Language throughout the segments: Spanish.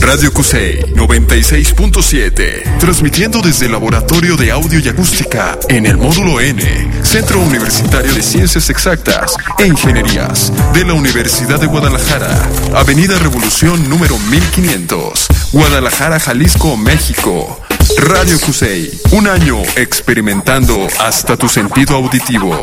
Radio Cusey 96.7, transmitiendo desde el Laboratorio de Audio y Acústica en el Módulo N, Centro Universitario de Ciencias Exactas e Ingenierías de la Universidad de Guadalajara, Avenida Revolución número 1500, Guadalajara, Jalisco, México. Radio Cusey, un año experimentando hasta tu sentido auditivo.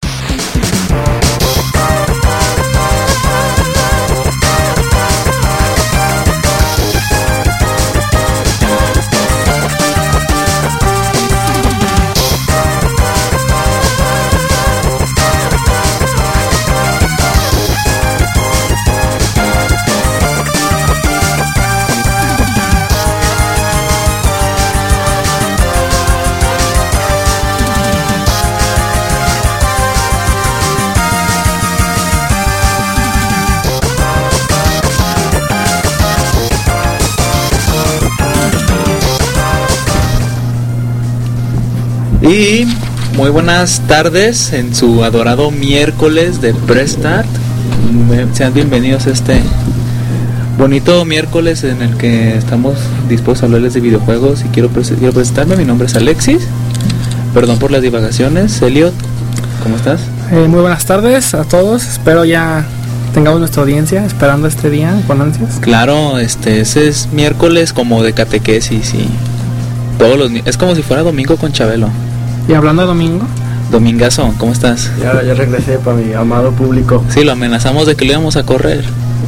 Y muy buenas tardes en su adorado miércoles de Press Start. Sean bienvenidos a este bonito miércoles en el que estamos dispuestos a hablarles de videojuegos. Y quiero presentarme, mi nombre es Alexis. Perdón por las divagaciones. Elliot, ¿cómo estás? Muy buenas tardes a todos. Espero ya tengamos nuestra audiencia esperando este día con ansias. Claro, ese es miércoles como de catequesis y es como si fuera domingo con Chabelo. Y hablando de domingo, Domingazo, ¿cómo estás? Ya regresé para mi amado público. Sí, lo amenazamos de que lo íbamos a correr.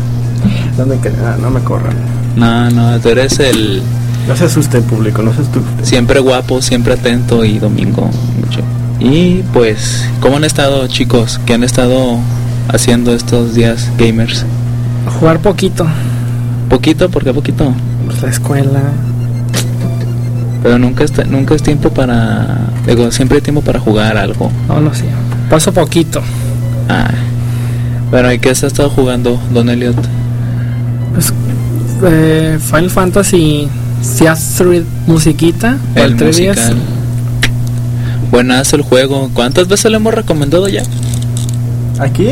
No me corran. No, tú eres el... No se asuste, público, no se asuste. Siempre guapo, siempre atento y domingo mucho. Y pues, ¿cómo han estado, chicos? ¿Qué han estado haciendo estos días gamers? Jugar poquito. ¿Poquito? ¿Por qué poquito? Pues la escuela. Pero nunca es tiempo para... siempre hay tiempo para jugar algo. No sé. Paso poquito. Bueno, ¿y qué has estado jugando, Don Elliot? Pues Final Fantasy Theater musiquita. El musical. Buenazo el juego. ¿Cuántas veces lo hemos recomendado ya? Aquí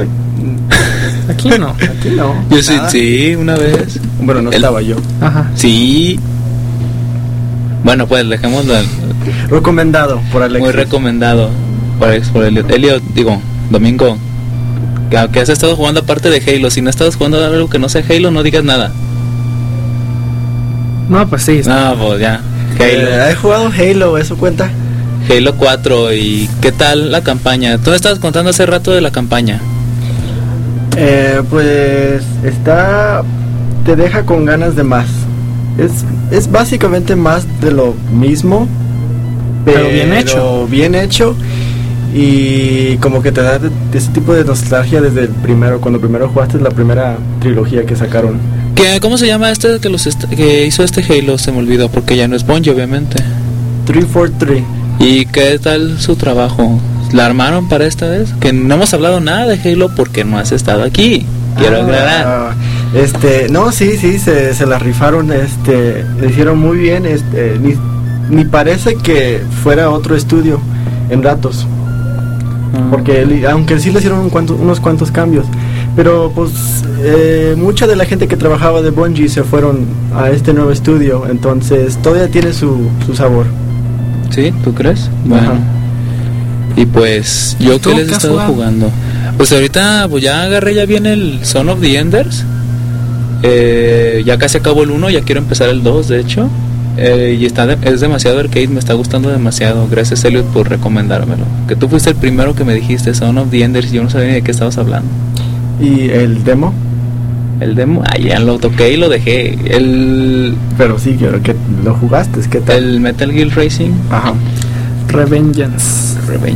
no. Aquí no. Yo sí, una vez. Bueno, no estaba yo. Ajá. Sí. Bueno, pues dejémoslo. Recomendado por Alexis. Muy recomendado por Elliot, Domingo. ¿Qué has estado jugando aparte de Halo? Si no estás jugando algo que no sea Halo, no digas nada. No, pues sí. No, pues ya. Halo. He jugado Halo, ¿eso cuenta? Halo 4, ¿y qué tal la campaña? Tú me estabas contando hace rato de la campaña. Pues te deja con ganas de más. Es básicamente más de lo mismo, pero bien hecho y como que te da ese tipo de nostalgia desde cuando primero jugaste la primera trilogía que sacaron. ¿Cómo se llama que hizo este Halo? Se me olvidó porque ya no es Bungie, obviamente. 343. ¿Y qué tal su trabajo? ¿La armaron para esta vez? Que no hemos hablado nada de Halo porque no has estado aquí. Quiero aclarar. No, sí, se la rifaron, le hicieron muy bien, ni parece que fuera otro estudio en datos, porque aunque sí le hicieron unos cuantos cambios, pero pues mucha de la gente que trabajaba de Bungie se fueron a este nuevo estudio, entonces todavía tiene su sabor. ¿Sí? ¿Tú crees? Bueno. Ajá. Y pues, ¿yo qué les he estado jugando? Pues ahorita pues ya agarré, ya viene el Son of the Enders. Ya casi acabó el 1, ya quiero empezar el 2, de hecho. Y es demasiado arcade, me está gustando demasiado. Gracias, Elliot, por recomendármelo. Que tú fuiste el primero que me dijiste Son of the Enders y yo no sabía ni de qué estabas hablando. ¿Y el demo? El demo, ya lo toqué y lo dejé. Pero sí, quiero que lo jugaste, ¿qué tal? El Metal Gear Racing. Ajá. Revengeance.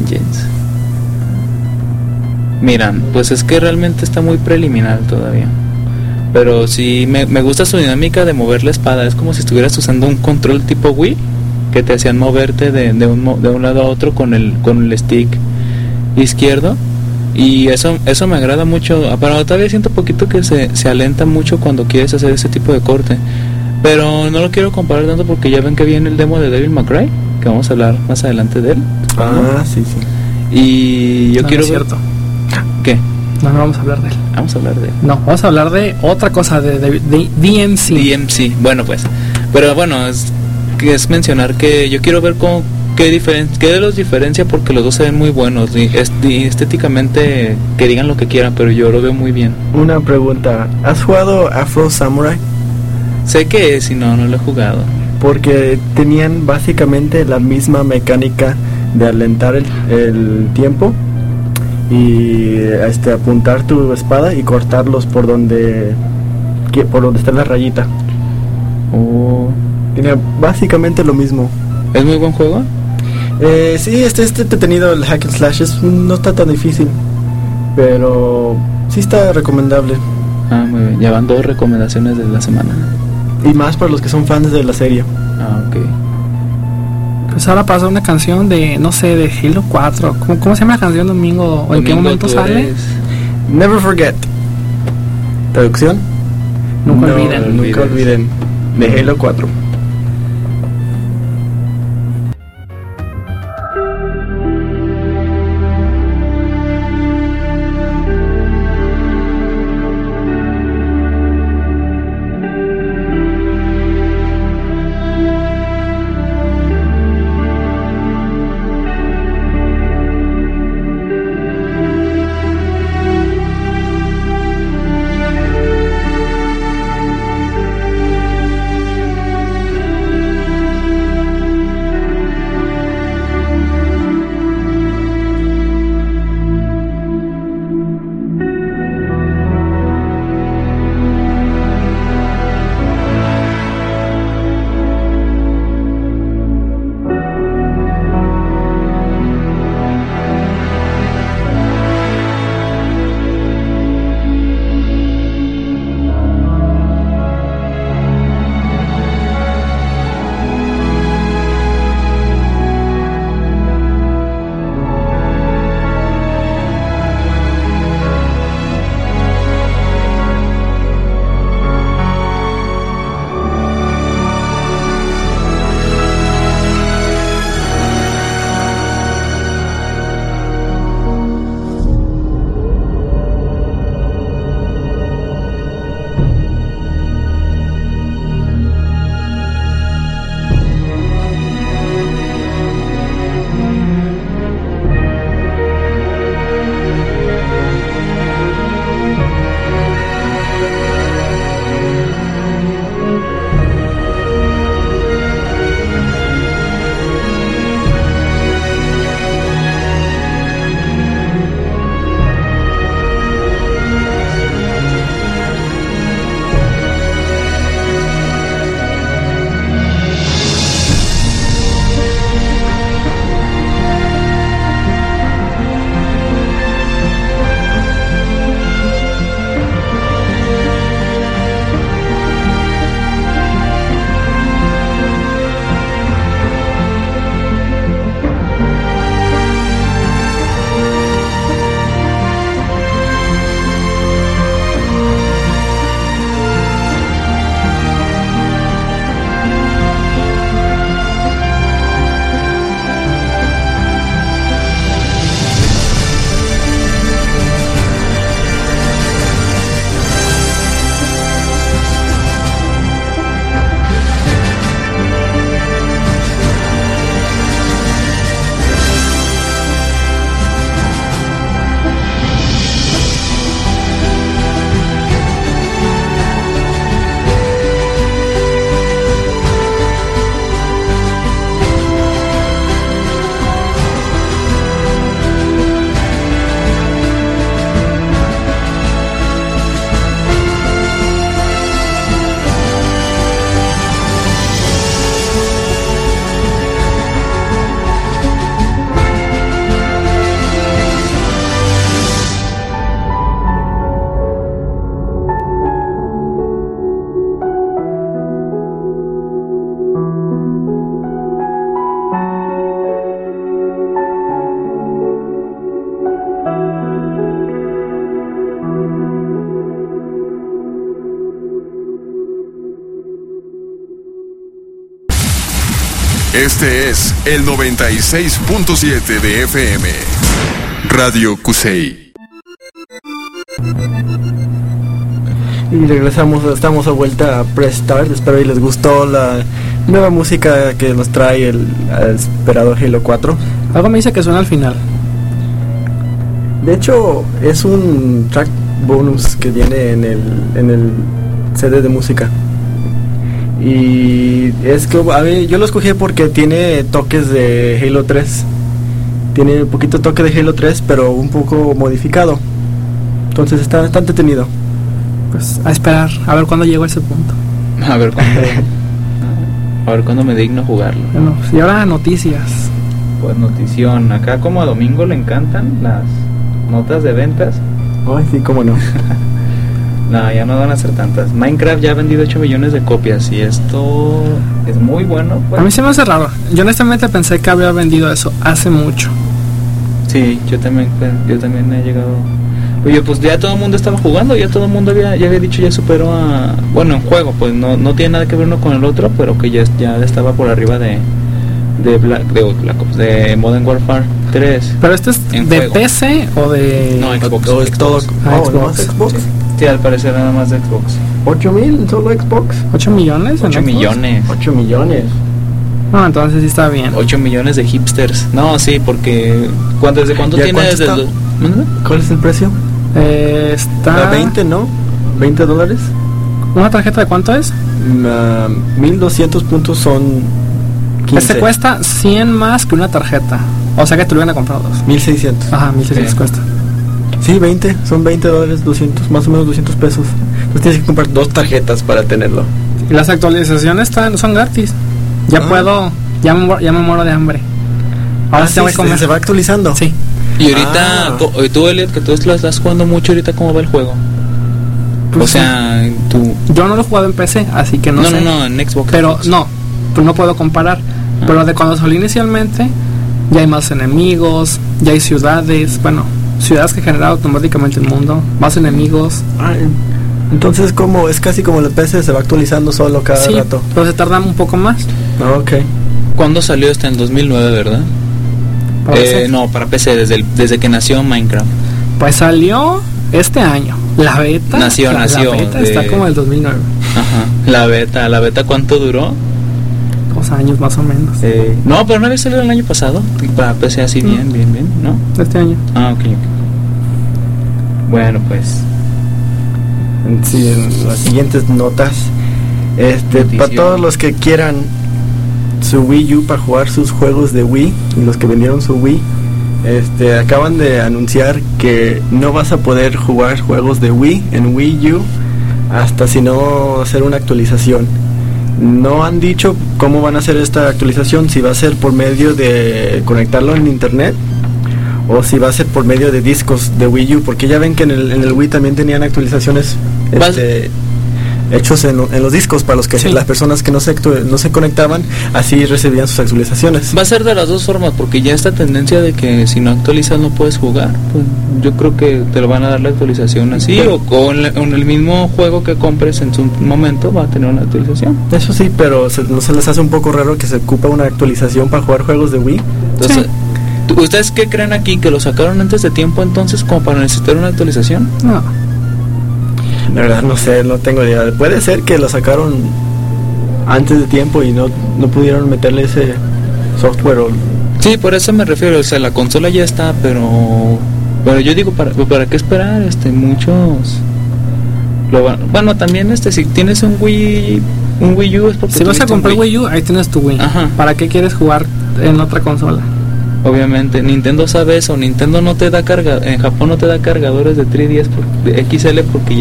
Miran, pues es que realmente está muy preliminar todavía. Pero sí, me gusta su dinámica de mover la espada. Es como si estuvieras usando un control tipo Wii, que te hacían moverte de un lado a otro con el stick izquierdo. Y eso me agrada mucho. Pero todavía siento poquito que se alenta mucho cuando quieres hacer ese tipo de corte. Pero no lo quiero comparar tanto porque ya ven que viene el demo de Devil May Cry, que vamos a hablar más adelante de él. Ah, sí. Y yo quiero ver... ¿Qué? No vamos a hablar de él. Vamos a hablar de él. No, vamos a hablar de otra cosa, de DMC. DMC, bueno pues. Pero bueno, es mencionar que yo quiero ver qué los diferencia, porque los dos se ven muy buenos. Y estéticamente, que digan lo que quieran, pero yo lo veo muy bien. Una pregunta, ¿has jugado Afro Samurai? Sé que es, y no lo he jugado. Porque tenían básicamente la misma mecánica de alentar el tiempo y apuntar tu espada y cortarlos por donde está la rayita. Tenía básicamente lo mismo. ¿Es muy buen juego? Sí, entretenido. El hack and slash no está tan difícil, pero sí está recomendable. Muy bien, ya van 2 recomendaciones de la semana. Y más para los que son fans de la serie. Ok. Pues ahora pasa una canción de, no sé, de Halo 4. ¿Cómo se llama la canción, Domingo? ¿O en qué momento sale? Never Forget. ¿Traducción? Nunca olviden. Nunca olviden. De Halo 4. Este es el 96.7 de FM. Radio Cusey. Y regresamos, estamos a vuelta a Press Start. Espero y les gustó la nueva música que nos trae el esperado Halo 4. Algo me dice que suena al final. De hecho, es un track bonus que viene en el CD de música. Y es que a mí, yo lo escogí porque tiene toques de Halo 3. Tiene un poquito toque de Halo 3, pero un poco modificado. Entonces está entretenido. Pues a esperar, a ver cuándo llego a ese punto. A ver cuándo me digno jugarlo. Bueno, y ahora noticias. Pues notición, acá como a Domingo le encantan las notas de ventas. Ay, sí, cómo no. No, ya no van a ser tantas. Minecraft ya ha vendido 8 millones de copias y esto es muy bueno. Pues. A mí se me hace raro. Yo honestamente pensé que había vendido eso hace mucho. Sí, yo también he llegado. Oye, pues ya todo el mundo estaba jugando, ya todo el mundo ya había dicho, ya superó a... Bueno, en juego, pues no tiene nada que ver uno con el otro, pero que ya estaba por arriba de Black Ops, de Modern Warfare 3. ¿Pero esto es de juego. PC o de...? No, Xbox. Todo, Xbox. Xbox. Sí, al parecer nada más de Xbox. 8,000 solo Xbox. 8 millones. 8 millones. 8 millones. No, entonces sí está bien. 8 millones de hipsters. No, sí, porque... ¿Desde cuánto ¿Ya tiene? cuánto Desde está? ¿Cuál es el precio? Está... A 20, ¿no? $20. ¿Una tarjeta de cuánto es? 1,200 puntos son 15. Este cuesta 100 más que una tarjeta. O sea que te lo iban a comprar dos. 1,600. Ajá, 1,600 Sí. cuesta. Sí, 20, son $20, 200, más o menos 200 pesos. Entonces tienes que comprar 2 tarjetas para tenerlo. Y las actualizaciones son gratis. Ya puedo, ya me muero de hambre. Ahora sí tengo que comer. ¿Se va actualizando? Sí. Y ahorita, tú Elliot, que tú lo estás jugando mucho ahorita, ¿cómo va el juego? Pues o sea, tú... Yo no lo he jugado en PC, así que no sé. No, en Xbox. Pero Xbox. no puedo comparar. Pero de cuando salió inicialmente, ya hay más enemigos, ya hay ciudades, bueno, ciudades que generan automáticamente el mundo, más enemigos. Entonces es casi como el PC, se va actualizando solo cada Sí, rato. pero se tarda un poco más. Ok. ¿Cuándo salió en 2009, verdad? Para PC. No, para PC, desde que nació Minecraft. Pues salió este año. La beta. Nació. La beta está como el 2009. Ajá. La beta ¿cuánto duró? 2 años más o menos. No, pero no había salido el año pasado. Para PC así bien, ¿no? Este año. Ah, ok. Bueno, pues. Sí, en las siguientes notas. Para todos los que quieran su Wii U para jugar sus juegos de Wii, y los que vendieron su Wii, acaban de anunciar que no vas a poder jugar juegos de Wii en Wii U hasta si no hacer una actualización. No han dicho cómo van a hacer esta actualización, si va a ser por medio de conectarlo en internet o si va a ser por medio de discos de Wii U, porque ya ven que en el Wii también tenían actualizaciones hechos en los discos para los que las personas que no se conectaban, así recibían sus actualizaciones. Va a ser de las dos formas, porque ya esta tendencia de que si no actualizas no puedes jugar, pues yo creo que te lo van a dar la actualización así, o con el mismo juego que compres en su momento va a tener una actualización. Eso sí, pero ¿no se les hace un poco raro que se ocupa una actualización para jugar juegos de Wii? Entonces, ¿ustedes qué creen aquí? ¿Que lo sacaron antes de tiempo entonces como para necesitar una actualización? No. La verdad no sé, no tengo idea. Puede ser que lo sacaron antes de tiempo y no pudieron meterle ese software. Sí, por eso me refiero, o sea, la consola ya está, pero yo digo, ¿para qué esperar? Muchos bueno, también si tienes un Wii U es porque si vas a comprar Wii U, ahí tienes tu Wii. Ajá. ¿Para qué quieres jugar en otra consola? Obviamente, Nintendo sabe eso. Nintendo no te da en Japón no te da cargadores de 3DS de XL porque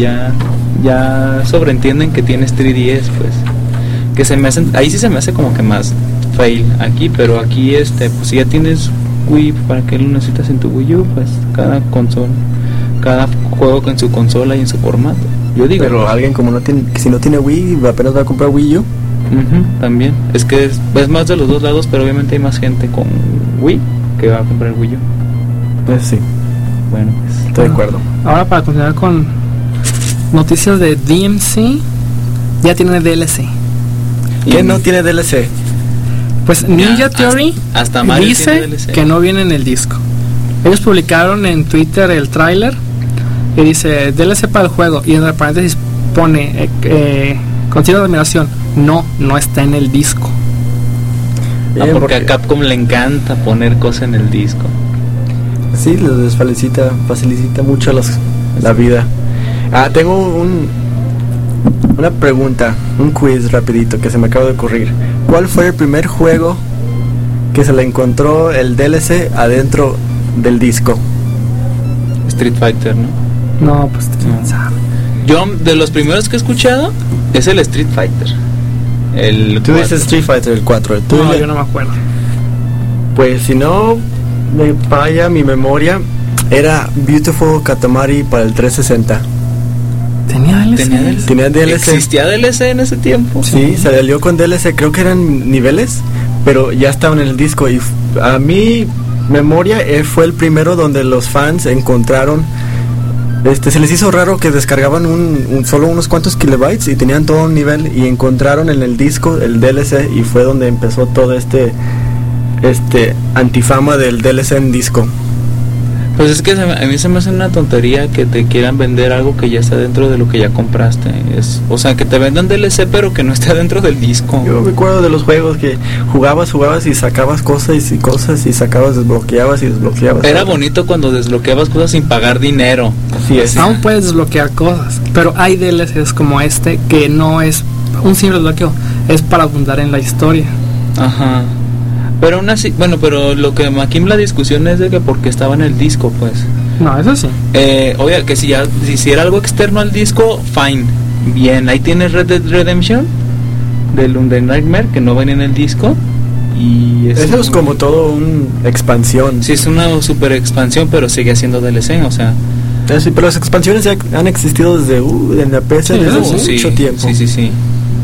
ya sobreentienden que tienes 3DS, pues. Que se me hacen, ahí sí se me hace como que más fail aquí, pero aquí pues si ya tienes Wii, ¿para qué lo necesitas en tu Wii U? Pues cada juego con su consola y en su formato. Yo digo. Pero alguien si no tiene Wii, apenas va a comprar Wii U. También. Es que es más de los dos lados, pero obviamente hay más gente con Wii que va a comprar Wii U. Pues sí. Bueno, pues estoy de acuerdo. Ahora para continuar con noticias de DMC, ya tiene DLC. ¿Qué no tiene DLC? Pues Ninja Theory hasta Mario dice que no viene en el disco. Ellos publicaron en Twitter el tráiler y dice DLC para el juego, y en el paréntesis pone continua admiración, no está en el disco. Porque a Capcom le encanta poner cosas en el disco. Sí, les facilita mucho la vida. Tengo una pregunta, un quiz rapidito que se me acaba de ocurrir. ¿Cuál fue el primer juego que se le encontró el DLC adentro del disco? Street Fighter, ¿no? No, pues quién sabe. Yo, de los primeros que he escuchado, es el Street Fighter. Tú dices Street Fighter, el 4. No, yo no me acuerdo. Pues si no me falla mi memoria, era Beautiful Katamari para el 360. ¿Tenía DLC? ¿Existía DLC en ese tiempo? Sí, se salió con DLC, creo que eran niveles, pero ya estaban en el disco. Y a mi memoria fue el primero donde los fans encontraron, se les hizo raro que descargaban solo unos cuantos kilobytes y tenían todo un nivel, y encontraron en el disco el DLC, y fue donde empezó todo este antifama del DLC en disco. Pues es que a mí se me hace una tontería que te quieran vender algo que ya está dentro de lo que ya compraste. O sea, que te vendan DLC pero que no esté dentro del disco. Yo me acuerdo de los juegos que jugabas y sacabas cosas y sacabas, desbloqueabas y desbloqueabas. Era bonito cuando desbloqueabas cosas sin pagar dinero. Así es. Aún puedes desbloquear cosas, pero hay DLCs como que no es un simple desbloqueo, es para abundar en la historia. Ajá. Pero aún así, pero lo que aquí la discusión es de que porque estaba en el disco, pues. No, eso sí. Oye, que si era algo externo al disco, fine. Bien, ahí tienes Red Dead Redemption del The Nightmare, que no venía en el disco. Y eso es como todo una expansión. Sí, es una super expansión, pero sigue siendo DLC, o sea. Sí, pero las expansiones ya han existido desde la PC desde mucho tiempo. Sí.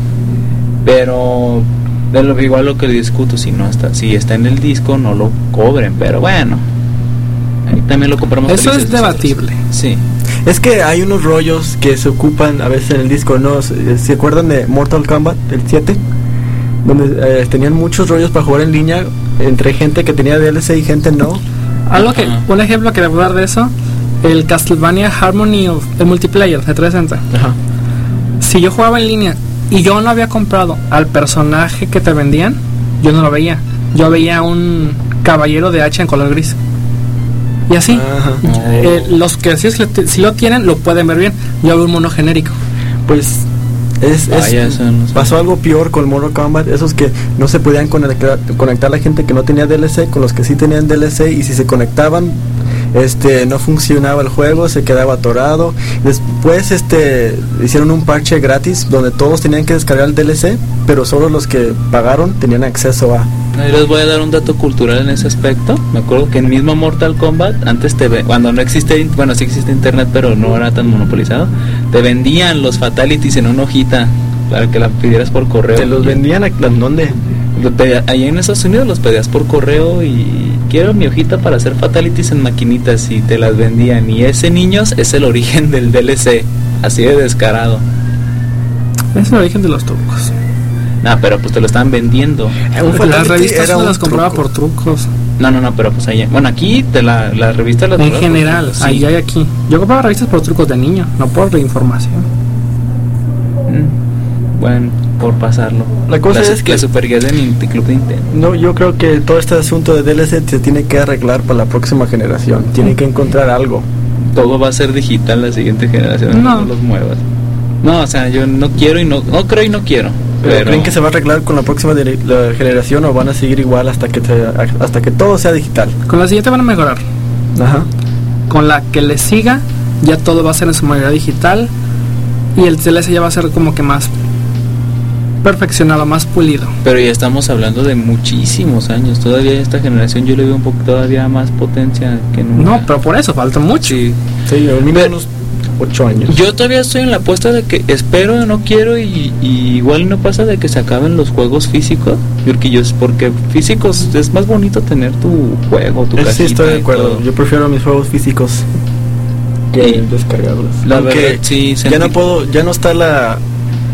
Pero igual lo que discuto, si está en el disco no lo cobren, pero bueno, ahí también lo compramos. Eso es debatible. Sí. Es que hay unos rollos que se ocupan a veces en el disco, ¿no? ¿Se acuerdan de Mortal Kombat, el 7? Donde tenían muchos rollos para jugar en línea entre gente que tenía DLC y gente no. Un ejemplo que debo dar de eso, el Castlevania Harmony of el multiplayer de 360. Ajá. Si yo jugaba en línea y yo no había comprado al personaje que te vendían, yo no lo veía. Yo veía un caballero de hacha en color gris. Y así, los que si lo tienen, lo pueden ver bien. Yo veo un mono genérico. Pues pasó algo peor con Mortal Kombat. Esos que no se podían conectar la gente que no tenía DLC con los que sí tenían DLC, y si se conectaban, no funcionaba el juego, se quedaba atorado. Después hicieron un parche gratis donde todos tenían que descargar el DLC, pero solo los que pagaron tenían acceso a. Yo les voy a dar un dato cultural en ese aspecto. Me acuerdo que en mismo Mortal Kombat, antes cuando no existe, sí existe internet, pero no era tan monopolizado, te vendían los fatalities en una hojita para que la pidieras por correo. ¿Te los vendían en dónde? Allá en Estados Unidos los pedías por correo y quiero mi hojita para hacer fatalities en maquinitas, y te las vendían. Y ese, niños, es el origen del DLC, así de descarado. Es el origen de los trucos. Pero pues te lo estaban vendiendo. Las revistas no las compraba por trucos. No, pero pues allá, bueno, aquí la revista las en general, sí. Ahí hay aquí. Yo compraba revistas por trucos de niño, no por información. Bueno, por pasarlo. La cosa es que la super guía de Club de Nintendo. No, yo creo que todo este asunto de DLC se tiene que arreglar para la próxima generación. Tiene que encontrar algo. Todo va a ser digital la siguiente generación. No los muevas. No, o sea, yo no quiero y no creo y no quiero. Pero ¿creen que se va a arreglar con la próxima generación, o van a seguir igual hasta que todo sea digital? Con la siguiente van a mejorar. Ajá. Con la que le siga, ya todo va a ser en su mayoría digital, y el DLC ya va a ser como que más perfeccionado, más pulido. Pero ya estamos hablando de muchísimos años. Todavía esta generación yo le veo un poco todavía más potencia que nunca. No, pero por eso falta mucho. Sí, al menos 8 años. Yo todavía estoy en la apuesta de que espero, no quiero, y igual no pasa de que se acaben los juegos físicos, porque físicos es más bonito tener tu juego, tu cajita. Sí, estoy de acuerdo. Yo prefiero mis juegos físicos que descargarlos. La verdad, sí, ya no está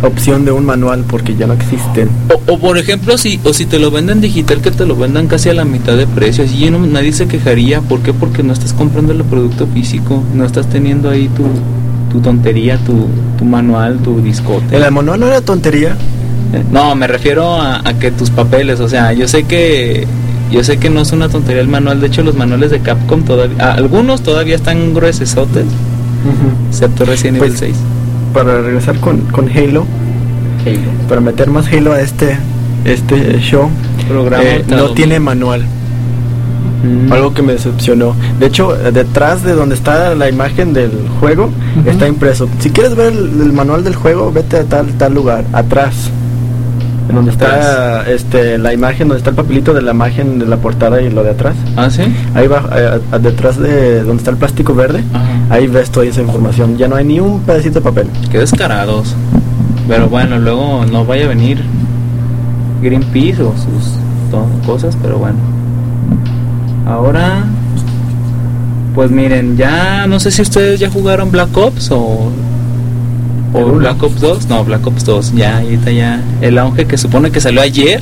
opción de un manual porque ya no existen. O por ejemplo, si te lo venden digital, que te lo vendan casi a la mitad de precio, así nadie se quejaría. ¿Por qué? Porque no estás comprando el producto físico, no estás teniendo ahí tu tontería, tu manual, tu discote. ¿El manual no era tontería? No, me refiero a que tus papeles, o sea, yo sé que no es una tontería el manual. De hecho, los manuales de Capcom todavía, algunos todavía están gruesotes, excepto Resident Evil 6. Para regresar con Halo, para meter más Halo a este show, no tiene manual. Algo que me decepcionó. De hecho, detrás de donde está la imagen del juego, está impreso. Si quieres ver el manual del juego, vete a tal lugar, atrás. En donde está la imagen, donde está el papelito de la imagen de la portada y lo de atrás. ¿Ah, sí? Ahí va, detrás de donde está el plástico verde. Ajá. Ahí ves toda esa información. Ya no hay ni un pedacito de papel. Qué descarados. Pero bueno, luego no vaya a venir Greenpeace o sus cosas, pero bueno. Ahora, pues miren, ya no sé si ustedes ya jugaron Black Ops o Black Ops 2. No, Black Ops 2, ya, ahorita ya. El auge que supone que salió ayer.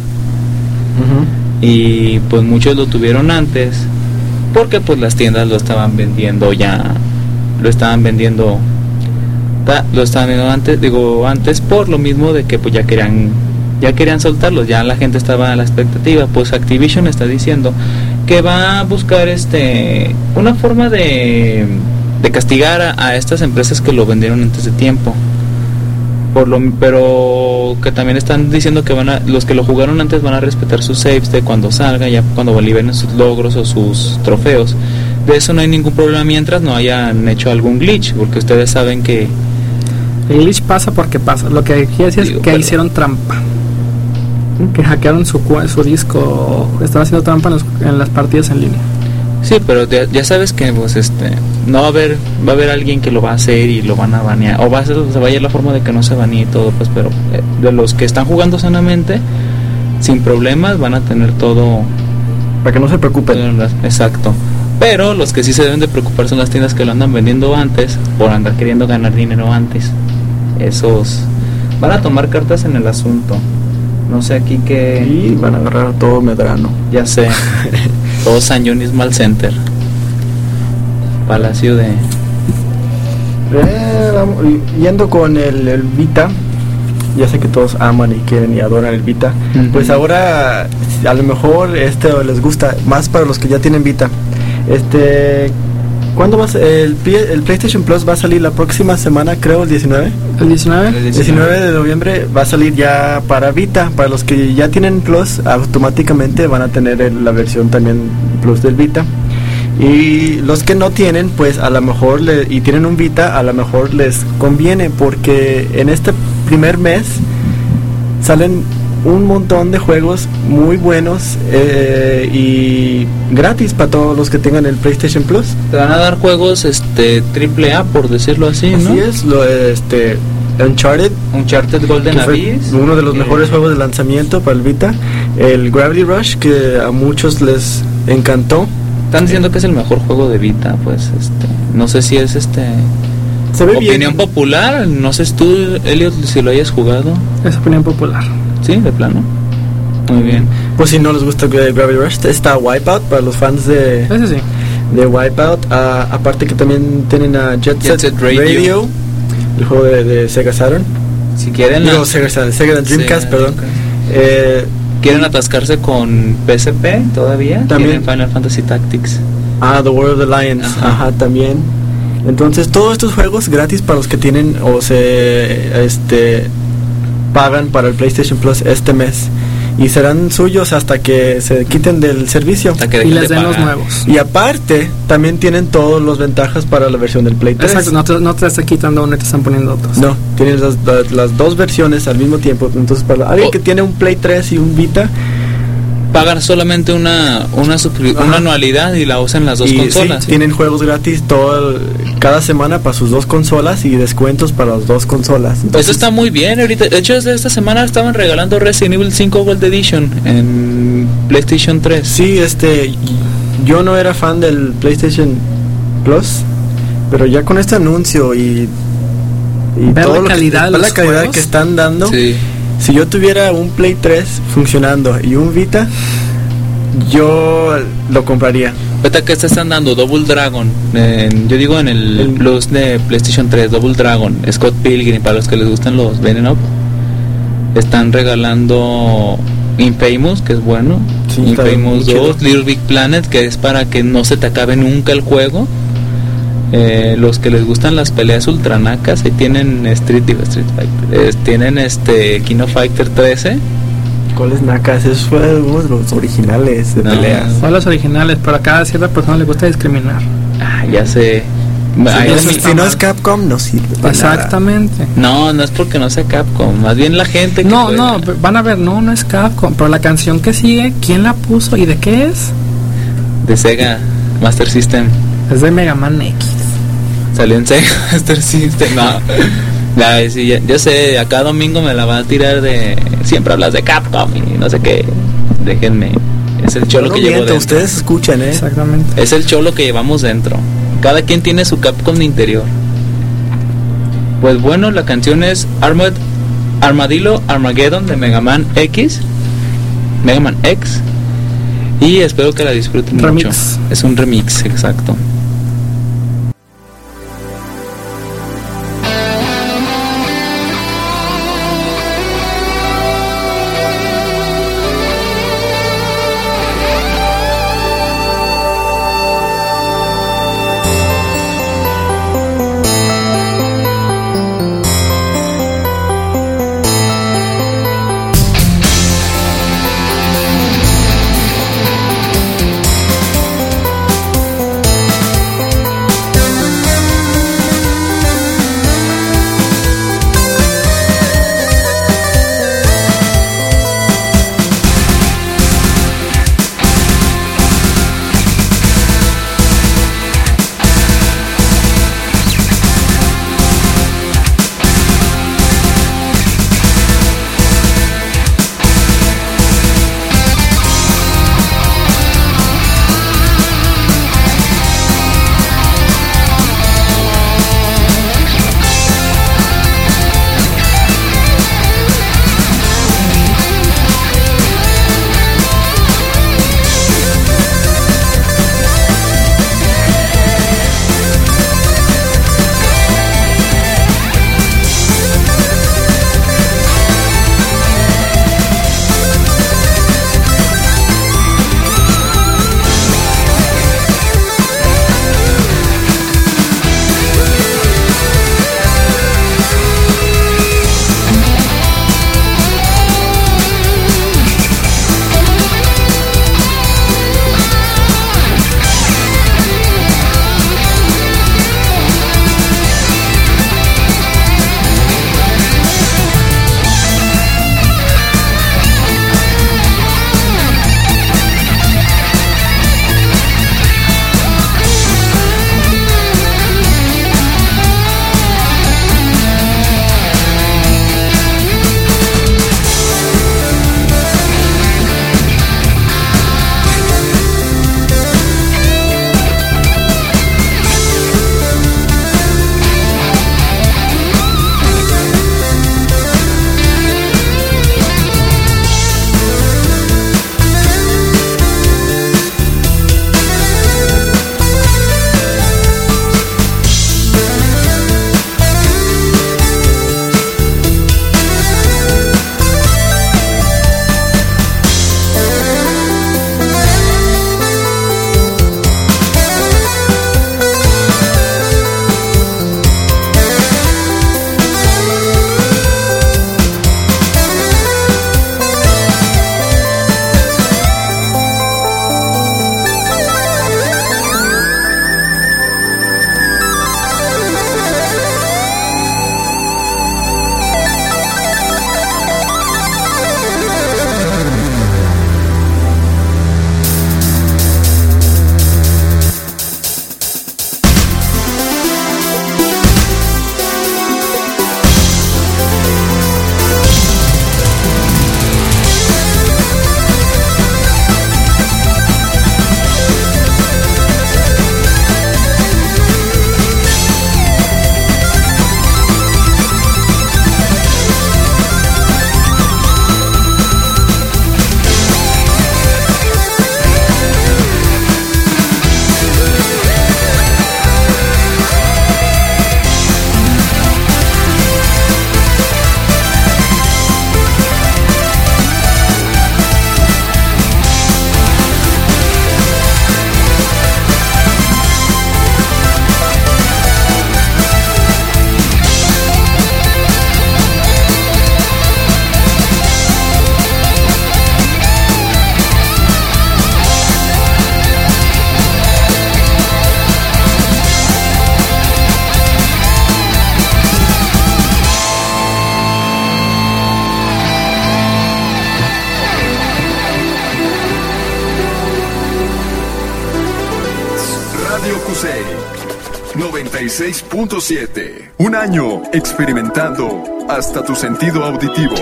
Y pues muchos lo tuvieron antes, porque pues las tiendas lo estaban vendiendo antes por lo mismo de que pues ya querían soltarlos, ya la gente estaba a la expectativa. Pues Activision está diciendo que va a buscar una forma de castigar a estas empresas que lo vendieron antes de tiempo. Pero que también están diciendo que los que lo jugaron antes van a respetar sus saves de cuando salga, ya cuando liberen sus logros o sus trofeos. De eso no hay ningún problema mientras no hayan hecho algún glitch, porque ustedes saben que el glitch pasa porque pasa. Lo que quiere decir es que hicieron trampa, que hackearon su disco, estaban haciendo trampa en las partidas en línea. Sí, pero ya sabes que pues no va a haber alguien que lo va a hacer y lo van a banear, o se va a ir la forma de que no se banee y todo, pues, pero de los que están jugando sanamente, sin problemas, van a tener todo para que no se preocupen. Exacto. Pero los que sí se deben de preocupar son las tiendas que lo andan vendiendo antes por andar queriendo ganar dinero antes. Esos van a tomar cartas en el asunto. No sé aquí qué. Y van a agarrar todo Medrano. Ya sé. Todo San Johnny's Mall Center. Palacio de... yendo con el Vita. Ya sé que todos aman y quieren y adoran el Vita. Pues ahora a lo mejor les gusta más para los que ya tienen Vita. ¿Cuándo va el PlayStation Plus va a salir la próxima semana, creo, el 19? ¿El 19? El 19 de noviembre va a salir ya para Vita. Para los que ya tienen Plus, automáticamente van a tener la versión también Plus del Vita. Y los que no tienen, pues a lo mejor y tienen un Vita, a lo mejor les conviene, porque en este primer mes salen un montón de juegos muy buenos y gratis para todos los que tengan el PlayStation Plus. Te van a dar juegos triple A, por decirlo así, ¿no? Así es, Uncharted Golden Abyss, uno de los mejores juegos de lanzamiento para el Vita. El Gravity Rush, que a muchos les encantó. Están diciendo que es el mejor juego de Vita, pues no sé si es se ve opinión bien. Popular, no sé tú, Elliot, si lo hayas jugado. Es opinión popular. Sí, de plano. Muy bien. Pues si no les gusta Gravity Rush, está Wipeout para los fans de Wipeout. Aparte que también tienen a Jet Set Radio, el juego de Sega Saturn. Si quieren Sega Dreamcast, perdón. ¿Quieren atascarse con PSP todavía? También Final Fantasy Tactics. The World of the Lions. Ajá, también. Entonces todos estos juegos gratis para los que tienen o pagan para el PlayStation Plus este mes, y serán suyos hasta que se quiten del servicio y les den los nuevos. Y aparte también tienen todas las ventajas para la versión del Play 3. Exacto, no te están quitando uno y te están poniendo otros. No, tienes las dos versiones al mismo tiempo. Entonces para alguien que tiene un Play 3 y un Vita, pagan solamente una anualidad y la usan las dos consolas. Sí, tienen juegos gratis cada semana para sus dos consolas y descuentos para las dos consolas. Entonces, eso está muy bien ahorita. De hecho, esta semana estaban regalando Resident Evil 5 Gold Edition en PlayStation 3. Sí, yo no era fan del PlayStation Plus, pero ya con este anuncio y y ver todo la lo calidad de ver los la calidad juegos. que están dando. Sí. Si yo tuviera un Play 3 funcionando y un Vita, yo lo compraría. Ahorita que están dando Double Dragon, yo digo en el Plus de PlayStation 3, Double Dragon, Scott Pilgrim, para los que les gustan los Beaten Up, están regalando Infamous, que es bueno, Sí, Infamous está muy 2, chido. Little Big Planet, que es para que no se te acabe nunca el juego. Los que les gustan las peleas ultranacas, ahí tienen Street Fighter, tienen King of Fighter 13. ¿Cuáles nacas? Esos fueron los originales de No. peleas. Son los originales, pero a cada cierta persona le gusta discriminar. Ya sé. Ahí eso es mi- está Si no mal. es Capcom, no sirve de nada. Exactamente. No es porque no sea Capcom, más bien la gente que No, juega. no, van a ver, no es Capcom, pero la canción que sigue, ¿quién la puso y de qué es? De Sega Master System. Es de Mega Man X. Salió en Sega Master System. No. Sí, yo sé, a cada domingo me la van a tirar de siempre hablas de Capcom y no sé qué. Déjenme. Es el cholo No que llevo miento, dentro. ustedes escuchan, Exactamente. Es el cholo que llevamos dentro. Cada quien tiene su Capcom de interior. Pues bueno, la canción es Armadillo Armageddon de Mega Man X. Mega Man X. Y espero que la disfruten Remix. mucho. Es un remix, exacto. 96.7. Un año experimentando hasta tu sentido auditivo.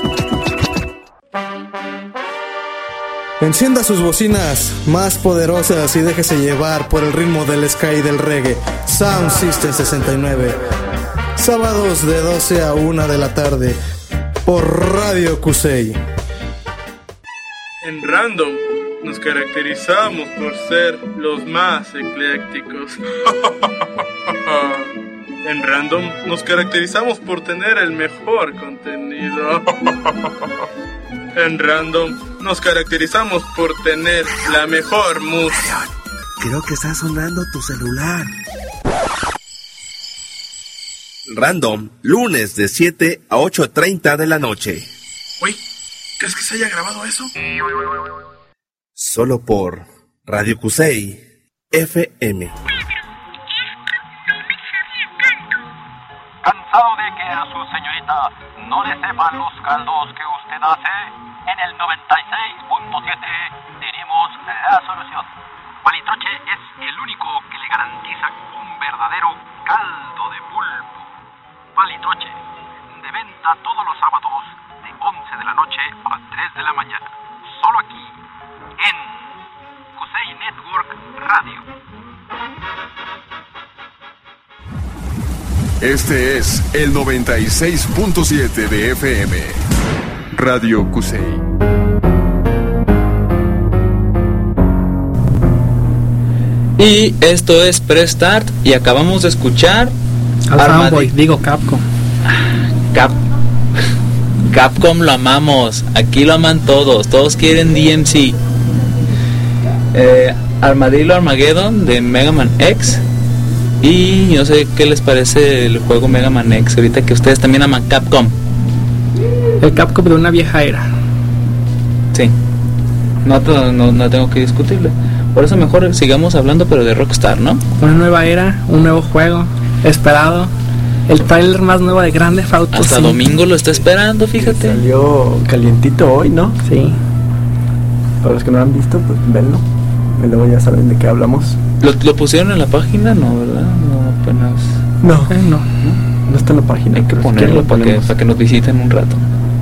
Encienda sus bocinas más poderosas y déjese llevar por el ritmo del ska y del reggae. Sound System 69. Sábados de 12 a 1 de la tarde por Radio Kusei. En Random nos caracterizamos por ser los más eclécticos. En Random nos caracterizamos por tener el mejor contenido. En Random nos caracterizamos por tener la mejor música. Creo que está sonando tu celular. Random, lunes de 7 a 8:30 de la noche. Uy, ¿crees que se haya grabado eso? Solo por Radio Kusei FM. ¿Cansado de que a su señorita no le sepan los caldos que usted hace? En el 96.7 tenemos la solución. Palitroche es el único que le garantiza un verdadero caldo de pulpo. Palitroche, de venta todos los sábados de 11 de la noche a 3 de la mañana. Solo aquí, en Kusei Network Radio. Este es el 96.7 de FM. Radio Kusei. Y esto es Press Start y acabamos de escuchar Capcom. Capcom lo amamos, aquí lo aman todos quieren DMC. Armadillo Armageddon de Mega Man X. Y no sé qué les parece el juego Mega Man X, ahorita que ustedes también aman Capcom. El Capcom de una vieja era. Sí, no tengo que discutirlo. Por eso mejor sigamos hablando, pero de Rockstar, ¿no? Una nueva era, un nuevo juego esperado. El trailer más nuevo de Grand Theft Auto. Hasta domingo lo está esperando, fíjate. Salió calientito hoy, ¿no? Sí. Para los que no lo han visto, pues venlo. Y luego ya saben de qué hablamos. ¿Lo pusieron en la página? No, ¿verdad? No, apenas. No está en la página. Hay que ponerlo para que nos visiten un rato.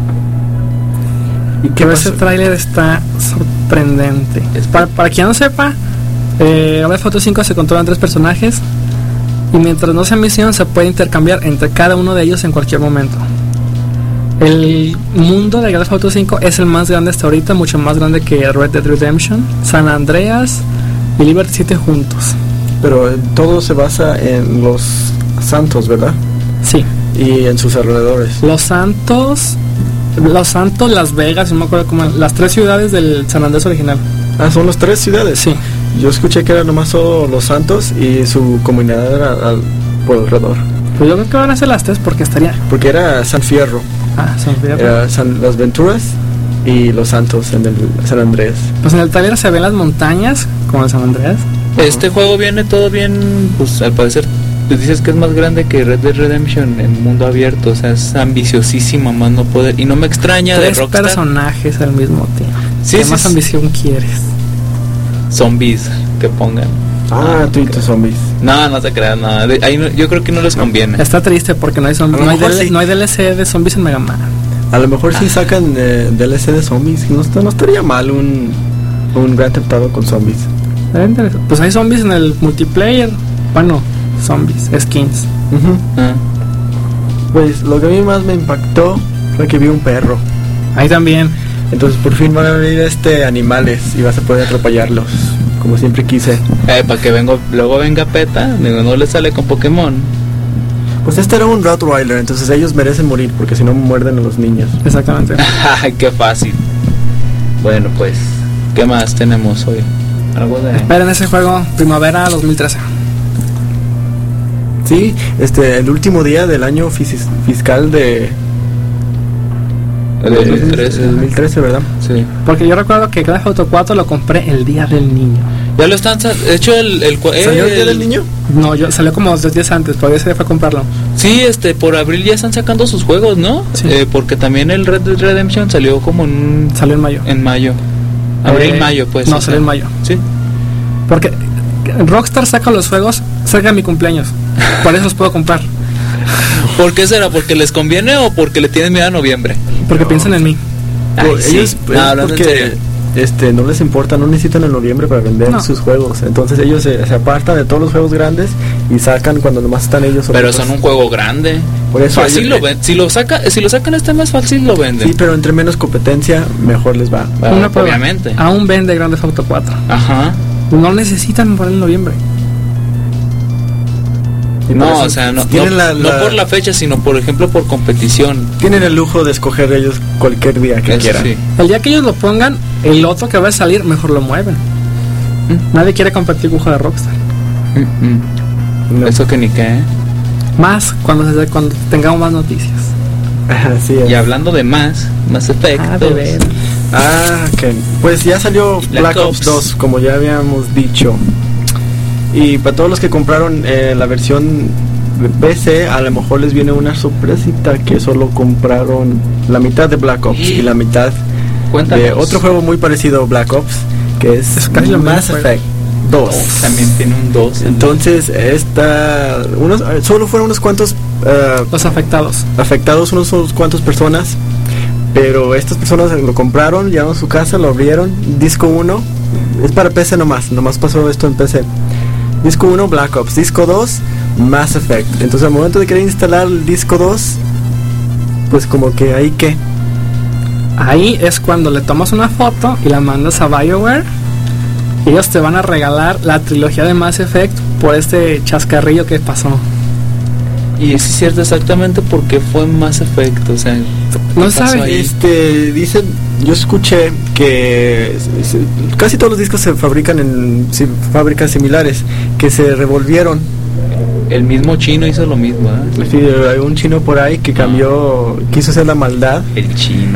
¿Y qué ese tráiler está sorprendente? Para quien no sepa, Grand Theft Auto 5 se controlan 3 personajes y mientras no sea misión se puede intercambiar entre cada uno de ellos en cualquier momento. El mundo de Grand Theft Auto 5 es el más grande hasta ahorita, mucho más grande que Red Dead Redemption, San Andreas y Liberty City juntos. Pero todo se basa en Los Santos, ¿verdad? Sí. Y en sus alrededores. Los Santos, Las Vegas, no me acuerdo cómo, las 3 ciudades del San Andrés original. Ah, son las 3 ciudades. Sí. Yo escuché que era nomás solo Los Santos y su comunidad era por alrededor. Pues yo creo que van a ser las 3 porque era San Fierro. Ah, San Fierro. Era Las Venturas y Los Santos en el San Andrés. Pues en el trailer se ven las montañas como el San Andrés. Este juego viene todo bien, pues al parecer pues dices que es más grande que Red Dead Redemption en mundo abierto, o sea, es ambiciosísimo más no poder, y no me extraña 3 de Rockstar. personajes al mismo tiempo. Sí, ¿Qué más ambición quieres? Zombies que pongan. Tú y tus zombies. No se crean, no. Ahí yo creo que no les conviene. Está triste porque no hay DLC de zombies en Mega Man. A lo mejor sí sacan DLC de zombies. No estaría mal un Grand Theft Auto con zombies. Pues hay zombies en el multiplayer. Bueno, zombies, skins. Pues lo que a mí más me impactó fue que vi un perro. Ahí también. Entonces por fin van a venir animales y vas a poder atropellarlos, como siempre quise. Para que luego venga PETA, no le sale con Pokémon. Pues este era un Rottweiler, entonces ellos merecen morir porque si no muerden a los niños. Exactamente. Qué fácil. Bueno, pues, ¿qué más tenemos hoy? Algo de... Esperen ese juego, primavera 2013. Sí, el último día del año fiscal de... El 2013, ¿verdad? Sí. Porque yo recuerdo que Grand Theft Auto 4 lo compré el día del niño. Ya lo están... De hecho, ¿salió el día del niño? No, salió como 2 días antes, todavía se fue a comprarlo. Sí, por abril ya están sacando sus juegos, ¿no? Sí. Porque también el Red Dead Redemption salió como Salió en mayo. En mayo. Abril-mayo, pues. No, salió en mayo. Sí. Porque Rockstar saca los juegos cerca de mi cumpleaños. Por eso los puedo comprar. ¿Por qué será? ¿Porque les conviene o porque le tienen miedo a noviembre? Porque piensan en mí. Ay, ellos hablando en serio. no les importa, no necesitan el noviembre para vender sus juegos. Entonces ellos se apartan de todos los juegos grandes y sacan cuando nomás están ellos. Pero son un juego grande. Por eso fácil lo ven. Si lo sacan más fácil lo venden. Sí, pero entre menos competencia mejor les va. Obviamente. Aún vende Grand Theft Auto 4. Ajá. No necesitan para el noviembre. No, o sea, no por la fecha, sino por ejemplo por competición. Tienen el lujo de escoger ellos cualquier día que quieran. Sí. El día que ellos lo pongan, el otro que va a salir, mejor lo mueven. Nadie quiere competir con un juego de Rockstar. No. Eso que ni qué. Más cuando tengamos más noticias. Así es. Y hablando de Mass Effect. Okay. Pues ya salió Black Ops 2, como ya habíamos dicho. Y para todos los que compraron la versión de PC, a lo mejor les viene una sorpresita que solo compraron la mitad de Black Ops y la mitad de otro juego muy parecido a Black Ops, que es Mass Effect 2. También tiene un 2. Entonces, solo fueron unos cuantos los afectados, unos cuantos personas, pero estas personas lo compraron, llevaron a su casa, lo abrieron. Disco 1 es para PC nomás pasó esto en PC. Disco 1, Black Ops. Disco 2, Mass Effect. Entonces al momento de querer instalar el disco 2, pues como que ahí es cuando le tomas una foto y la mandas a BioWare. Ellos te van a regalar la trilogía de Mass Effect por este chascarrillo que pasó. Y es cierto exactamente por qué fue Mass Effect, o sea, no sabes. Dicen, yo escuché que casi todos los discos se fabrican en fábricas similares, que se revolvieron. El mismo chino hizo lo mismo, ¿eh? Sí, hay un chino por ahí que quiso hacer la maldad. El chino.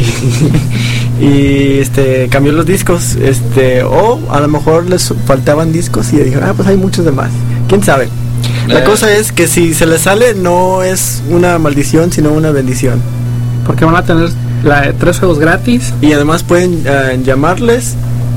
Y cambió los discos, o a lo mejor les faltaban discos y dijeron, pues hay muchos de más. ¿Quién sabe? La cosa es que si se les sale, no es una maldición, sino una bendición. Porque van a tener 3 juegos gratis. Y además pueden llamarles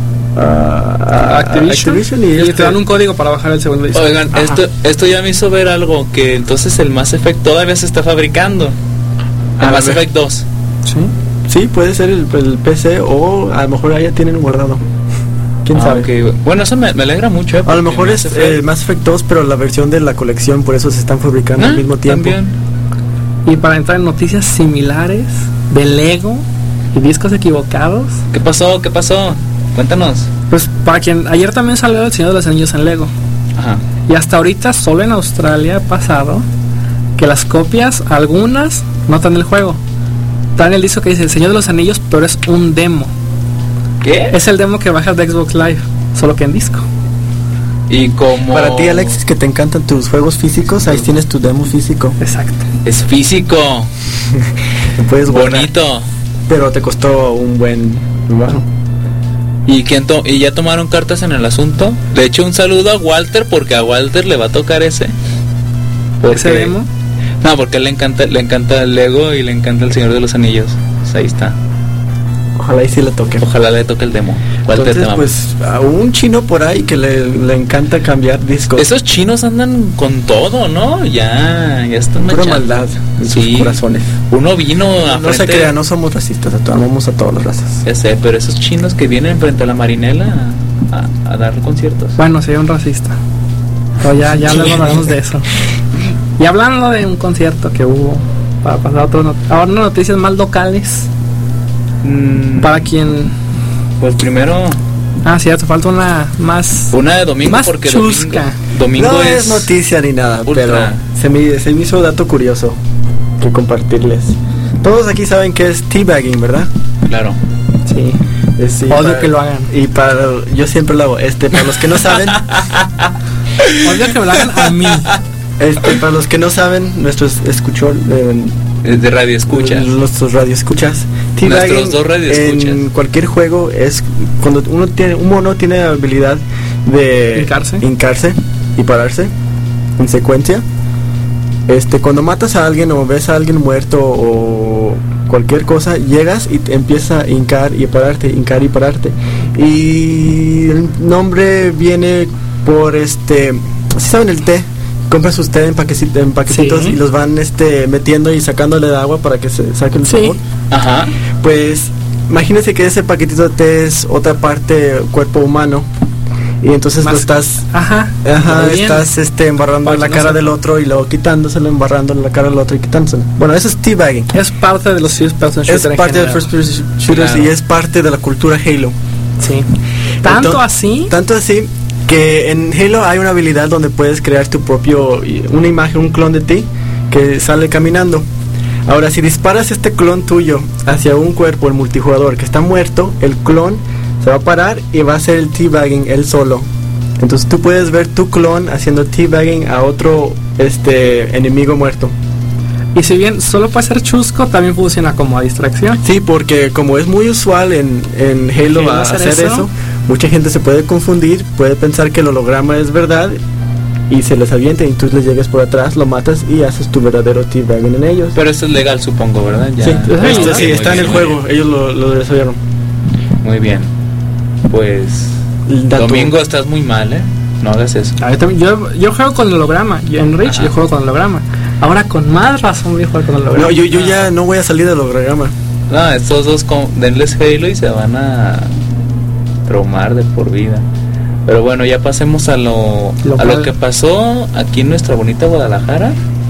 a Activision y te dan un código para bajar el segundo disco. Oigan, esto ya me hizo ver algo, que entonces el Mass Effect todavía se está fabricando. El Mass Effect 2. Sí, puede ser el PC, o a lo mejor ya tienen guardado. ¿Quién sabe? Okay. Bueno, eso me alegra mucho. A lo mejor es Mass Effect 2, pero la versión de la colección, por eso se están fabricando al mismo tiempo. También. Y para entrar en noticias similares de Lego y discos equivocados. ¿Qué pasó? Cuéntanos. Pues para quien ayer también salió El Señor de los Anillos en Lego. Ajá. Y hasta ahorita solo en Australia ha pasado que las copias, algunas no están en el juego. Están en el disco que dice El Señor de los Anillos, pero es un demo. ¿Qué? Es el demo que bajas de Xbox Live, solo que en disco. Y como para ti, Alexis, que te encantan tus juegos físicos, ahí tienes tu demo físico. Exacto. Es físico. Puedes guardar. Bonito. Pero te costó un buen trabajo. ¿Y y ya tomaron cartas en el asunto? De hecho, un saludo a Walter, porque a Walter le va a tocar ese demo. No, porque le encanta el Lego y le encanta El Señor de los Anillos. Pues ahí está. Ojalá y sí le toque. Ojalá le toque el demo. Entonces, pues, a un chino por ahí que le encanta cambiar discos. Esos chinos andan con todo, ¿no? Ya están pura maldad en sus corazones. Uno vino a no se crea, no somos racistas, amamos a todas las razas. Ya sé, pero esos chinos que vienen frente a la Marinela a dar conciertos. Bueno, sería un racista. Pero ya luego hablamos de eso. Y hablando de un concierto que hubo, para pasar ahora noticias más locales. Para quien, pues primero, cierto, falta una de domingo, más porque chusca. Domingo no es noticia ni nada, pero se me hizo dato curioso que compartirles. Todos aquí saben que es teabagging, ¿verdad? Claro. Sí. Odio que lo hagan. Y yo siempre lo hago. Para los que no saben, odio que me lo hagan a mí. Para los que no saben, nuestros de radio escuchas. Nuestros radio escuchas. Nuestros dos radio escuchas. En cualquier juego es cuando un mono tiene la habilidad de hincarse y pararse en secuencia. Cuando matas a alguien o ves a alguien muerto o cualquier cosa, llegas y te empieza a hincar y pararte. Y el nombre viene por ¿sí saben el té compran sus té en paquetitos Sí. y los van metiendo y sacándole de agua para que se saque el Sí. sabor. Ajá. Pues imagínense que ese paquetito de té es otra parte cuerpo humano y entonces lo estás Muy bien. estás embarrando en la Para que no cara se- del otro y luego quitándoselo, embarrando en la cara del otro y quitándoselo. Bueno, eso es teabagging. Es parte de los first person Es shooters en parte de general. first person shooters Claro. y es parte de la cultura Halo. Sí. Tanto Entonces- así. Tanto así que en Halo hay una habilidad donde puedes crear tu propio, una imagen, un clon de ti que sale caminando. Ahora, si disparas este clon tuyo hacia un cuerpo, el multijugador que está muerto, el clon se va a parar y va a hacer el teabagging él solo. Entonces tú puedes ver tu clon haciendo teabagging a otro enemigo muerto. Y si bien solo puede ser chusco, también funciona como distracción. Sí, porque como es muy usual en Halo Halo a hacer hacer eso, mucha gente se puede confundir, puede pensar que el holograma es verdad y se les avienta y tú les llegas por atrás, lo matas y haces tu verdadero teabagging en ellos. Pero esto es legal, supongo, ¿verdad? Ya. Sí, Muy sí, bien, está en el muy juego, bien. ellos lo desarrollaron. Muy bien. Pues El dato- Domingo, estás muy mal, ¿eh? No hagas eso. A ver, también, yo juego con el holograma. Yo en Reach Ajá. yo juego con el holograma. Ahora con más razón voy a jugar con el holograma. No, yo ya no voy a salir del holograma. No, estos dos denles Halo y se van a traumar de por vida. Pero bueno, ya pasemos a lo que pasó aquí en nuestra bonita Guadalajara.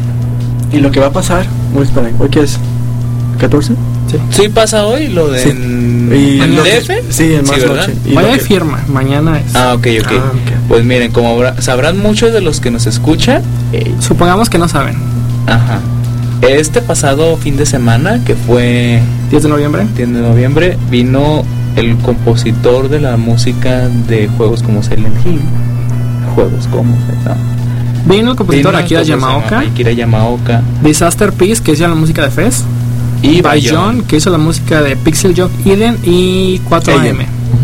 Y lo que va a pasar, espera, ¿hoy qué es? ¿14? Sí, pasa hoy lo de Sí. Y en lo que- DF. sí, en más ¿verdad? noche. Y Vaya lo de que- firma, mañana es. Ah, ok. Pues miren, como sabrán muchos de los que nos escuchan, Supongamos que no saben. ajá. Este pasado fin de semana, que fue 10 de noviembre. 10 de noviembre, vino el compositor de la música de juegos como Silent Hill. Juegos como Vino el compositor Akira Yamaoka. Akira Yamaoka. Disaster Peace, que hizo la música de Fez. Y Bayon, que hizo la música de Pixel Junk Eden y 4AM.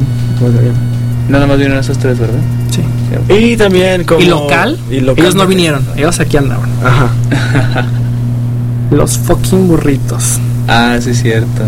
Nada más vinieron esos tres, ¿verdad? Sí. Y también como... Y local, ellos no vinieron, ellos aquí andaban. Ajá. Los fucking burritos. Ah, sí, cierto.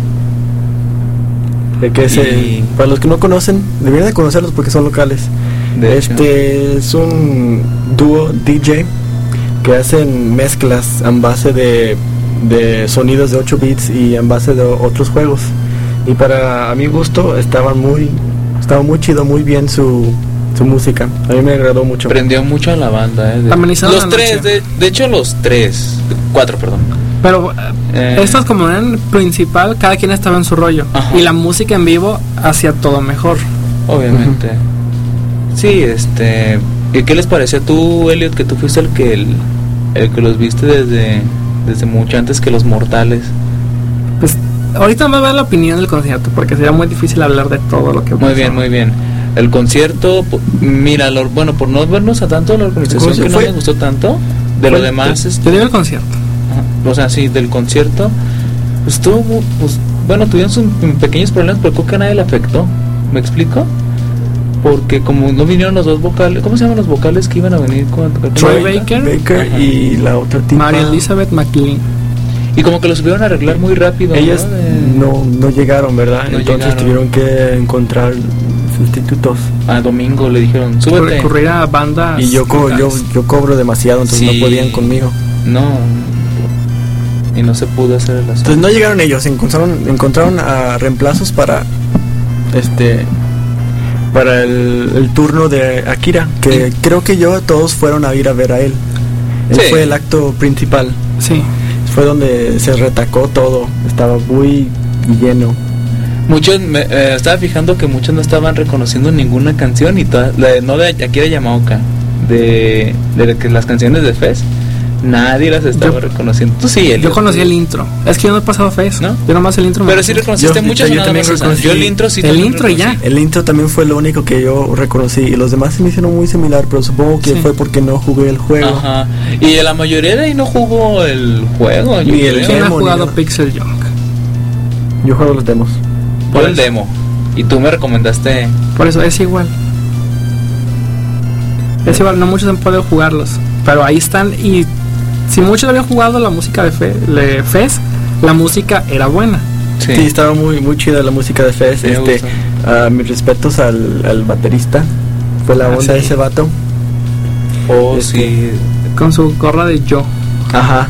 Para los que no conocen, deberían de conocerlos porque son locales. De hecho. Es un dúo DJ que hacen mezclas en base de sonidos de 8 bits y en base de otros juegos. Y para a mi gusto estaba muy chido, muy bien su música. A mí me agradó mucho. Prendió mucho a la banda, Amenizaron los la tres, noche. de hecho los tres, 4, perdón. Pero estos como eran principal, cada quien estaba en su rollo. Ajá. Y la música en vivo hacía todo mejor. Obviamente. Sí, ¿y qué les pareció a tú, Elliot, que tú fuiste el que los viste desde mucho antes que los mortales? Pues ahorita me va la opinión del concierto, porque sería muy difícil hablar de todo lo que Muy pasó. bien, muy bien. El concierto, mira, bueno, por no vernos a tanto la organización que no me gustó tanto, de lo demás... Yo digo el concierto. O sea, sí, del concierto, pues estuvo, pues, bueno, tuvieron sus pequeños problemas, pero creo que a nadie le afectó. ¿Me explico? Porque como no vinieron los dos vocales, ¿cómo se llaman los vocales que iban a venir con Troy Baker y la otra tipa Mary Elizabeth McLean. Y como que lo supieron arreglar muy rápido. Ellas no llegaron, ¿verdad? No Entonces llegaron. tuvieron que encontrar sustitutos. A Domingo le dijeron, súbete. Recurrir a bandas. Y yo cobro demasiado, entonces Sí. no podían conmigo. No. Y no se pudo hacer el asunto. Entonces no llegaron ellos, encontraron a reemplazos para el turno de Akira, que creo que todos fueron a ir a ver a él. Él Sí. fue el acto principal. Sí. Fue donde se retacó todo, estaba muy lleno. Muchos, estaba fijando que muchos no estaban reconociendo ninguna canción, y no de Akira Yamaoka, de que las canciones de Fez, nadie las estaba reconociendo. Tú sí, Elliot. Yo conocí el intro. Es que yo no he pasado Fez, ¿no? Yo nomás el intro. Pero sí reconociste muchas. Yo también reconocí. Yo el intro sí. El también intro y ya. reconocí. El intro también fue lo único que yo reconocí, y los demás se me hicieron muy similar, pero supongo que Sí. fue porque no jugué el juego. Ajá. Y la mayoría de ahí no jugó el juego. Ni el ¿Quién ha demo, jugado ni nada. Pixel Junk? Yo juego los demos. Por el demo. Y tú me recomendaste. Por eso es igual. Es igual, no muchos han podido jugarlos. Pero ahí están. Y si muchos habían jugado la música de Fez, la música era buena. Sí, estaba muy chida la música de Fez. Me gusta. Mis respetos al baterista. Fue la onda de ese vato. Oh, sí. Con su gorra de yo. Ajá.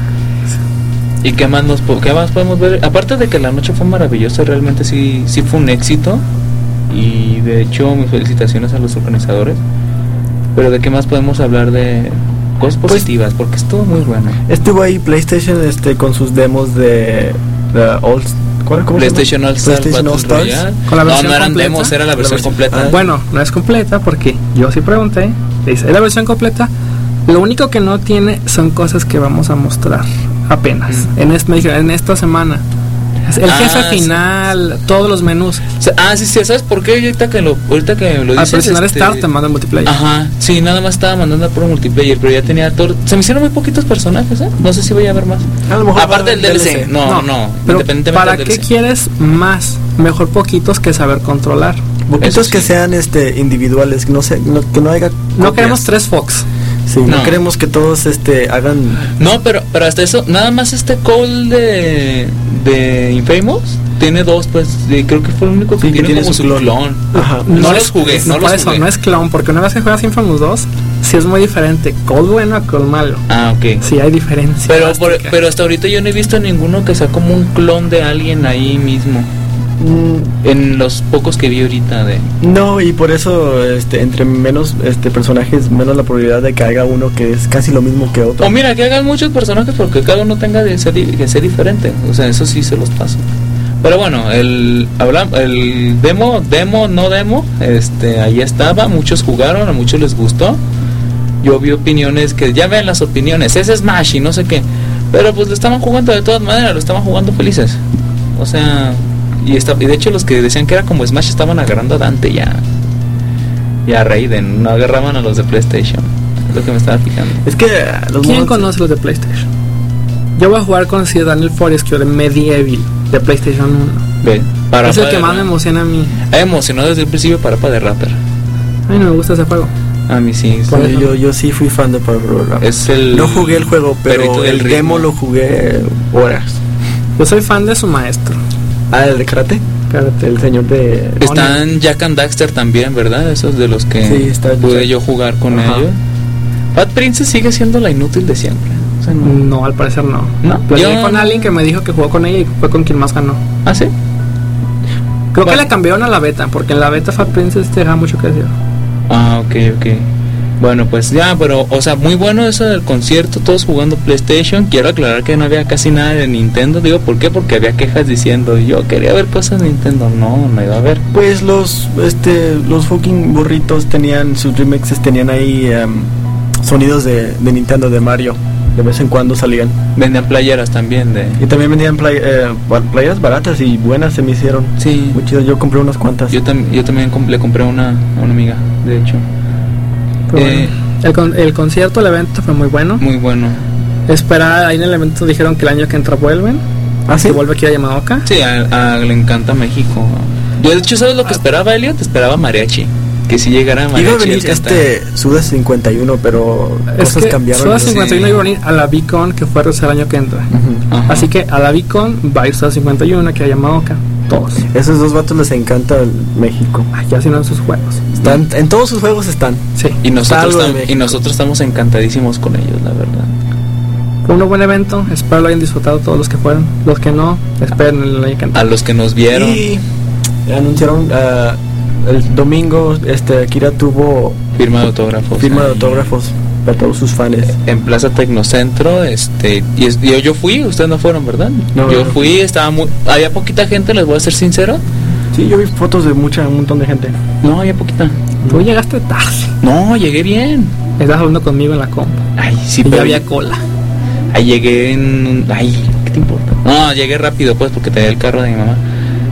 ¿Y qué más podemos ver? Aparte de que la noche fue maravillosa, realmente sí fue un éxito. Y de hecho, mis felicitaciones a los organizadores. Pero ¿de qué más podemos hablar de cosas positivas? Porque estuvo muy bueno. Estuvo ahí PlayStation con sus demos de PlayStation All Stars Battle Royale. Con la versión no eran completa. demos, era la versión completa. Bueno, no es completa porque yo sí pregunté. Es la versión completa. Lo único que no tiene son cosas que vamos a mostrar apenas en esta semana. El jefe final, todos los menús. Sí, ¿sabes por qué? Ahorita que lo dices, al presionar Start te manda el multiplayer. Ajá, sí, nada más estaba mandando por multiplayer, pero ya tenía todo. Se me hicieron muy poquitos personajes, no sé si voy a ver más. A lo mejor aparte del DLC. No, pero independientemente ¿para del qué DLC. quieres más? Mejor poquitos que saber controlar. Poquitos que sean individuales, que no haya No queremos 3 Fox. Sí, no queremos que todos hagan. No, pero hasta eso, nada más Cole de Infamous tiene 2, pues creo que fue el único que tiene como su clon. Ajá. No los jugué, no los eso, jugué. no es clon, porque una vez que juegas Infamous 2, sí es muy diferente. Cole bueno a Cole malo. Ah, ok. Sí hay diferencia. Pero hasta ahorita yo no he visto ninguno que sea como un clon de alguien ahí mismo. En los pocos que vi ahorita No, y por eso entre menos personajes, menos la probabilidad de que haya uno que es casi lo mismo que otro. O mira, que hagan muchos personajes porque cada uno tenga que ser diferente. O sea, eso sí se los paso. Pero bueno, el demo, ahí estaba, muchos jugaron, a muchos les gustó. Yo vi opiniones que ya ven las opiniones, es Smash y no sé qué. Pero pues lo estaban jugando de todas maneras, lo estaban jugando felices. O sea, y de hecho los que decían que era como Smash estaban agarrando a Dante y a Raiden, no agarraban a los de PlayStation. Es lo que me estaba fijando. Es que ¿quién conoce los de PlayStation? Yo voy a jugar con Daniel Forrescue de Medieval de PlayStation 1. Ve, es el que más me emociona a mí. Me emocionó desde el principio Parapa de Rapper. A mí no me gusta ese juego. A mí sí. Yo sí fui fan de Parapa de Rapper. No jugué el juego, pero el demo lo jugué horas. Yo soy fan de su maestro. ¿El de karate? El señor de... Están Jack and Daxter también, ¿verdad? Esos de los que pude yo jugar con ellos. Fat Princess sigue siendo la inútil de siempre. O sea, no, al parecer no. Platicé con alguien que me dijo que jugó con ella y fue con quien más ganó. ¿Ah, sí? Creo que le cambiaron a la beta, porque en la beta Fat Princess te deja mucho que decir. Ah, ok. Bueno, pues ya, pero, o sea, muy bueno eso del concierto, todos jugando PlayStation. Quiero aclarar que no había casi nada de Nintendo. Digo, ¿por qué? Porque había quejas diciendo, yo quería ver cosas de Nintendo. No iba a ver. Pues los fucking burritos tenían, sus remixes tenían ahí sonidos de Nintendo, de Mario. De vez en cuando salían. Vendían playeras también y también vendían playeras baratas y buenas se me hicieron. Sí. Muy chido, yo compré unas cuantas. Yo también le compré a una amiga, de hecho. Bueno, el concierto, el evento fue muy bueno. Muy bueno. Ahí en el evento dijeron que el año que entra vuelven. ¿Sí? Que vuelve aquí a Yamaoka. Sí, le encanta México. Yo de hecho, ¿sabes lo que esperaba, Elliot? Esperaba mariachi. Que si llegara mariachi. Iba a venir Suda 51, pero cosas cambiaron. Suda 51 iba a venir a la Beacon, que fue el año que entra. Así que a la Beacon va a ir Suda 51 aquí a Yamaoka. Todos. Esos dos vatos les encanta México. Ya hacen en sus juegos. En todos sus juegos están. Sí. Y nosotros estamos encantadísimos con ellos, la verdad. Fue un buen evento. Espero lo hayan disfrutado todos los que fueron. Los que no, esperen el año que entra. A los que nos vieron. Y anunciaron el domingo, Akira tuvo firma de autógrafos para todos sus fans en Plaza Tecnocentro. Y yo fui, ustedes no fueron, ¿verdad? No, yo fui, había poquita gente, les voy a ser sincero. Sí, yo vi fotos de un montón de gente. No, había poquita. Tú llegaste tarde. No, llegué bien. Estabas hablando conmigo en la compu. Ay, sí, pero ya había cola. Ahí llegué ¿qué te importa? No, llegué rápido pues porque tenía el carro de mi mamá.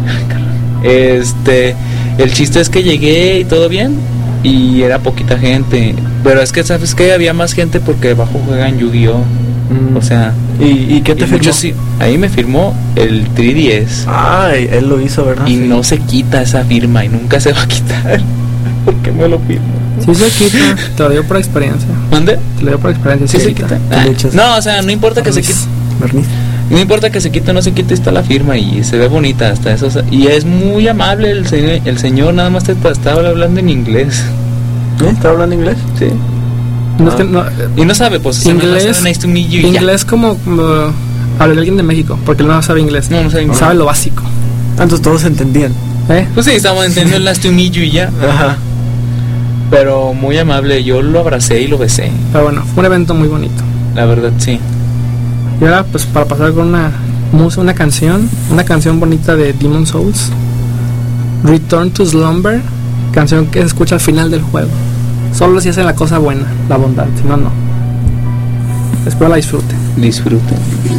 El chiste es que llegué y todo bien y era poquita gente, pero es que sabes que había más gente porque abajo juegan Yu-Gi-Oh. O sea, ¿y qué te firmó? Sí, ahí me firmó el 3DS. Ay, él lo hizo, ¿verdad? Y no se quita esa firma y nunca se va a quitar. ¿Por qué me lo firmo? Sí se quita, te lo dio por experiencia. ¿Dónde? Te lo dio por experiencia. Sí se quita. No, o sea, no importa que se quite. No importa que se quite o no se quite, está la firma y se ve bonita hasta eso. Y es muy amable el señor, nada más te estaba hablando en inglés. ¿Estaba hablando inglés? Sí. No, es que no, y no sabe, pues, inglés, nice to meet you, inglés como habla de alguien de México, porque él no sabe inglés. No sabe inglés. Sabe lo básico. Entonces todos entendían. Pues sí, estábamos entendiendo el nice to meet you y ya. Ajá. Pero muy amable, yo lo abracé y lo besé. Pero bueno, fue un evento muy bonito. La verdad, sí. Y ahora, pues, para pasar con una canción bonita de Demon's Souls, Return to Slumber, canción que se escucha al final del juego. Solo si hacen la cosa buena, la bondad, si no, no. Espero la disfruten. Disfruten.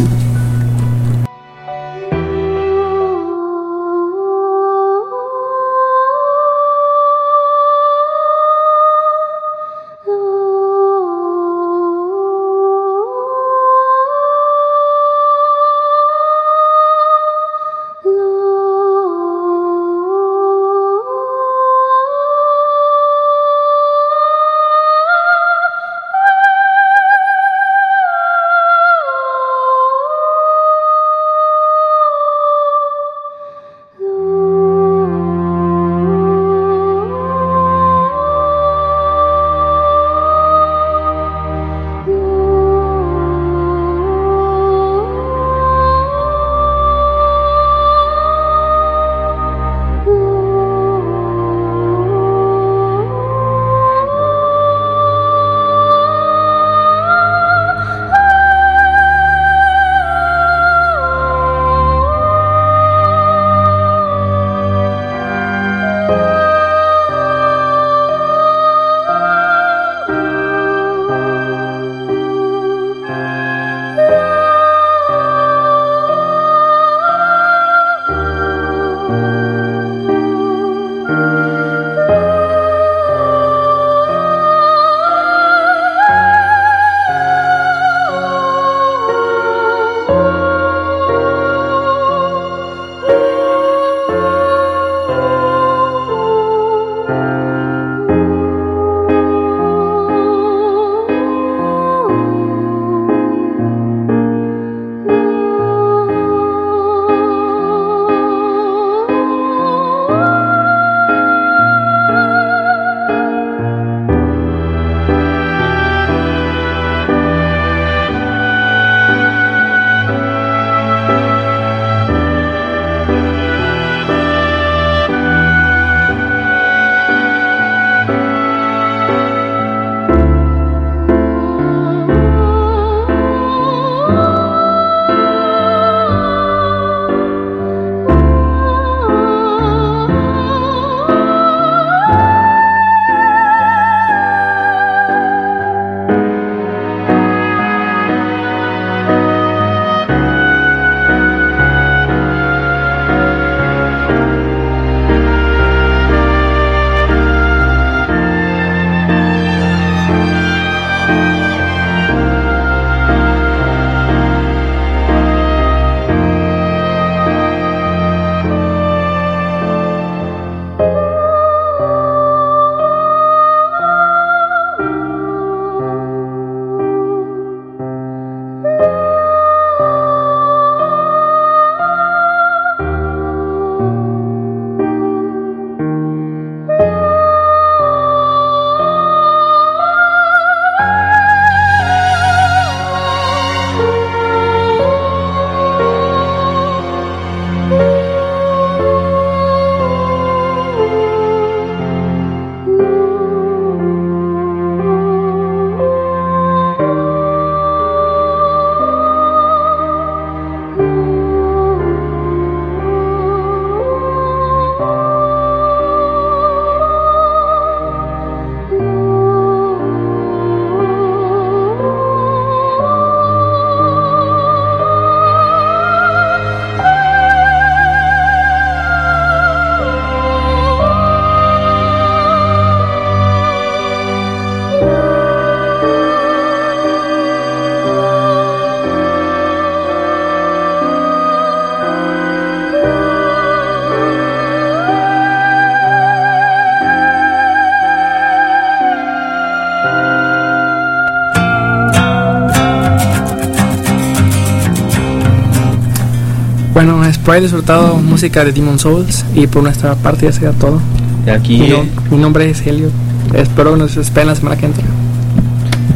Bueno, espero haber disfrutado música de Demon's Souls y por nuestra parte ya sería todo. Y aquí mi nombre es Helio. Espero que nos esperen la semana que entra.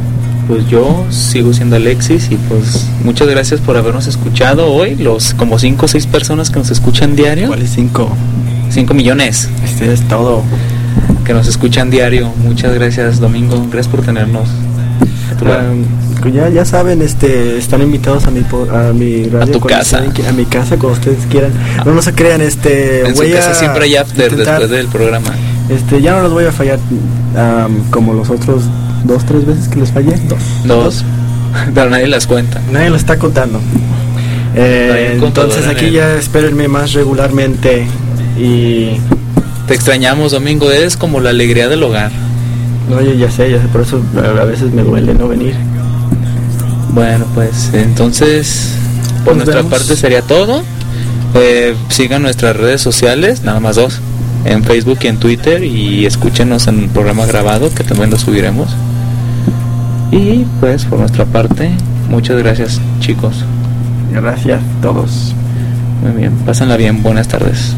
pues yo sigo siendo Alexis y pues muchas gracias por habernos escuchado hoy, los como 5 o 6 personas que nos escuchan diario. ¿Cuál es 5? 5 millones. Es todo. Que nos escuchan diario. Muchas gracias, Domingo. Gracias por tenernos a tu lado. Ya saben, están invitados a mi radio, a tu casa, a mi casa cuando ustedes quieran. No se crean, en voy su casa a siempre hay after después del programa. Ya no los voy a fallar como los otros 2-3 veces que les fallé. Dos. Pero nadie las cuenta. Nadie lo está contando. Entonces aquí ya espérenme más regularmente y te extrañamos, Domingo. Eres como la alegría del hogar. No, yo ya sé, por eso a veces me duele no venir. Bueno, pues entonces por nuestra parte sería todo. Sigan nuestras redes sociales, nada más 2, en Facebook y en Twitter, y escúchenos en el programa grabado que también lo subiremos. Y pues por nuestra parte, muchas gracias, chicos. Gracias a todos. Muy bien, pásenla bien, buenas tardes.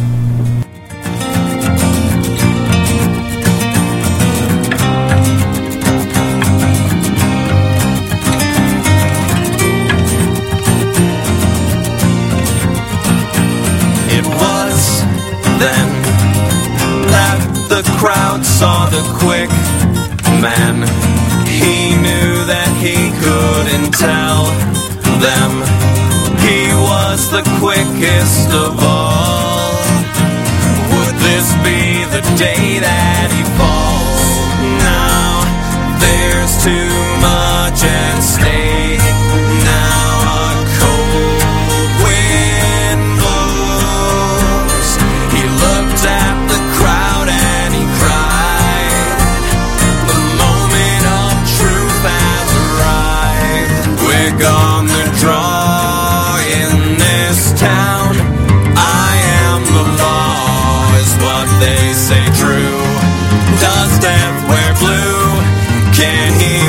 Saw the quick man. He knew that he couldn't tell them he was the quickest of all. Would this be the day that he falls? Now there's too much at stake. Now a cold wind blows. He looked at the crowd and he cried. On the draw in this town, I am the law, is what they say true. Does death wear blue? Can he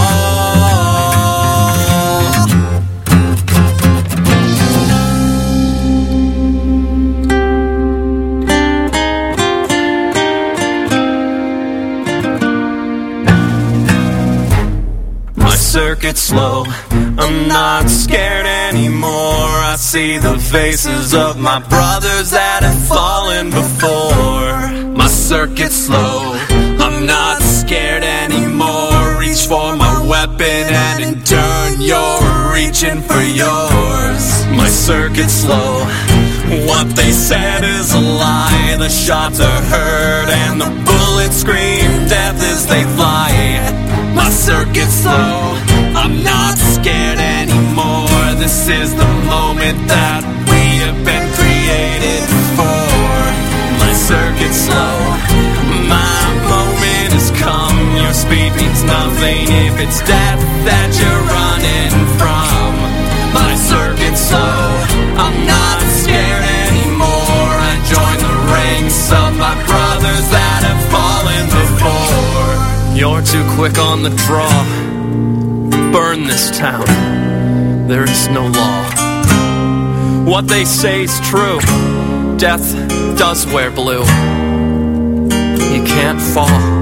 fall? My circuit's slow, I'm not scared anymore. I see the faces of my brothers that have fallen before. My circuit's slow, I'm not scared anymore. Reach for my weapon and in turn you're reaching for yours. My circuit's slow, what they said is a lie. The shots are heard and the bullets scream death as they fly. My circuit's slow, I'm not scared anymore. This is the moment that we have been created for. My circuit's slow, my moment has come. Your speed means nothing if it's death that you're running from. My circuit's slow, I'm not scared anymore. I join the ranks of my brothers that have fallen before. You're too quick on the draw. Burn this town, there is no law. What they say is true, death does wear blue. You can't fall.